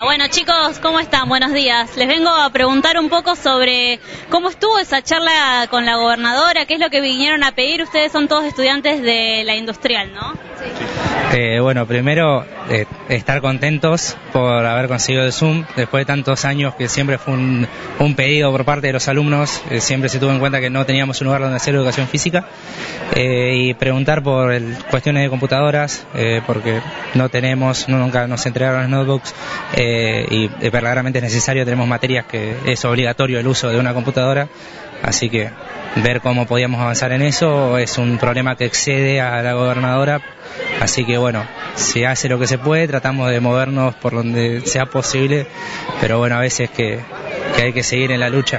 Bueno chicos, ¿cómo están? Buenos días. Les vengo a preguntar un poco sobre cómo estuvo esa charla con la gobernadora, qué es lo que vinieron a pedir. Ustedes son todos estudiantes de la industrial, ¿no? Sí. Bueno, primero estar contentos por haber conseguido el Zoom, después de tantos años que siempre fue un pedido por parte de los alumnos, siempre se tuvo en cuenta que no teníamos un lugar donde hacer educación física, y preguntar por cuestiones de computadoras, porque no tenemos, nunca nos entregaron los notebooks, y verdaderamente es necesario, tenemos materias que es obligatorio el uso de una computadora, así que ver cómo podíamos avanzar en eso. Es un problema que excede a la gobernadora, así que bueno, se hace lo que se puede, tratamos de movernos por donde sea posible, pero bueno, a veces que hay que seguir en la lucha.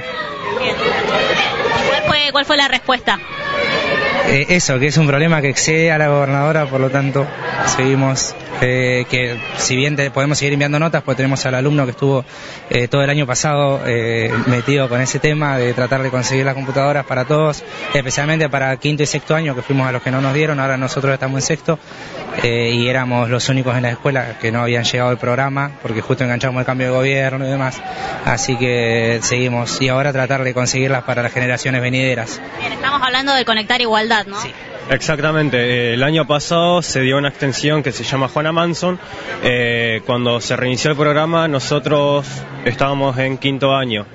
¿Cuál fue la respuesta? Eso, que es un problema que excede a la gobernadora, por lo tanto seguimos, que si bien podemos seguir enviando notas, pues tenemos al alumno que estuvo todo el año pasado metido con ese tema de tratar de conseguir las computadoras para todos, especialmente para quinto y sexto año, que fuimos a los que no nos dieron. Ahora nosotros estamos en sexto, y éramos los únicos en la escuela que no habían llegado al programa, porque justo enganchamos el cambio de gobierno y demás, así que seguimos, y ahora tratar de conseguirlas para las generaciones venideras. Bien, estamos hablando de Conectar Igualdad, ¿no? Sí. Exactamente, el año pasado se dio una extensión que se llama Juana Manson. Cuando se reinició el programa nosotros estábamos en quinto año.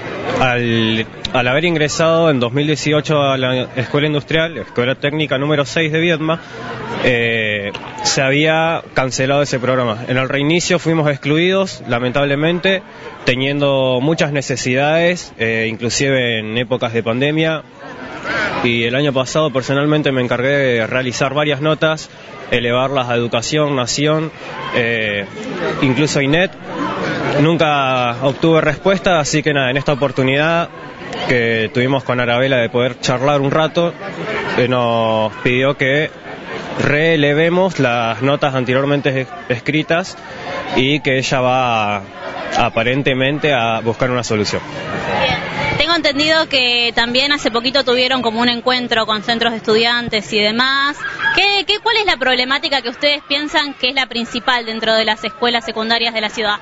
Al haber ingresado en 2018 a la Escuela Industrial, Escuela Técnica número 6 de Viedma, se había cancelado ese programa. En el reinicio fuimos excluidos, lamentablemente, teniendo muchas necesidades, inclusive en épocas de pandemia. Y el año pasado personalmente me encargué de realizar varias notas, elevarlas a Educación, Nación, incluso a INET. Nunca obtuve respuesta, así que nada, en esta oportunidad que tuvimos con Arabela de poder charlar un rato, nos pidió que relevemos las notas anteriormente escritas y que ella va aparentemente a buscar una solución. Bien. Tengo entendido que también hace poquito tuvieron como un encuentro con centros de estudiantes y demás. ¿Cuál es la problemática que ustedes piensan que es la principal dentro de las escuelas secundarias de la ciudad?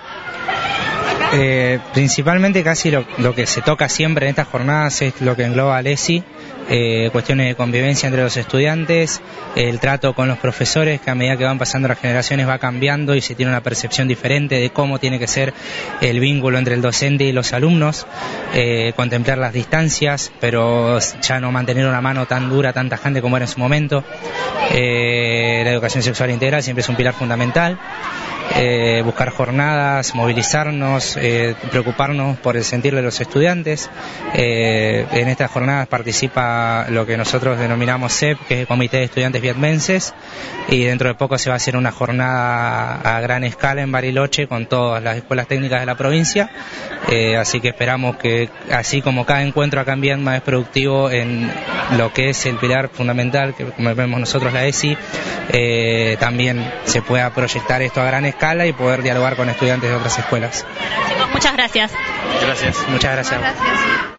Principalmente casi lo que se toca siempre en estas jornadas es lo que engloba al ESI, cuestiones de convivencia entre los estudiantes, el trato con los profesores, que a medida que van pasando las generaciones va cambiando y se tiene una percepción diferente de cómo tiene que ser el vínculo entre el docente y los alumnos, contemplar las distancias, pero ya no mantener una mano tan dura, tan tajante como era en su momento. La educación sexual integral siempre es un pilar fundamental. Buscar jornadas, movilizarnos, preocuparnos por el sentir de los estudiantes. En estas jornadas participa lo que nosotros denominamos CEP, que es el Comité de Estudiantes Vietmenses, y dentro de poco se va a hacer una jornada a gran escala en Bariloche con todas las escuelas técnicas de la provincia, así que esperamos que, así como cada encuentro acá en Viedma es productivo en lo que es el pilar fundamental, que como vemos nosotros la ESI, también se pueda proyectar esto a gran escala y poder dialogar con estudiantes de otras escuelas. Bueno, chicos, muchas gracias. Gracias. Muchas gracias.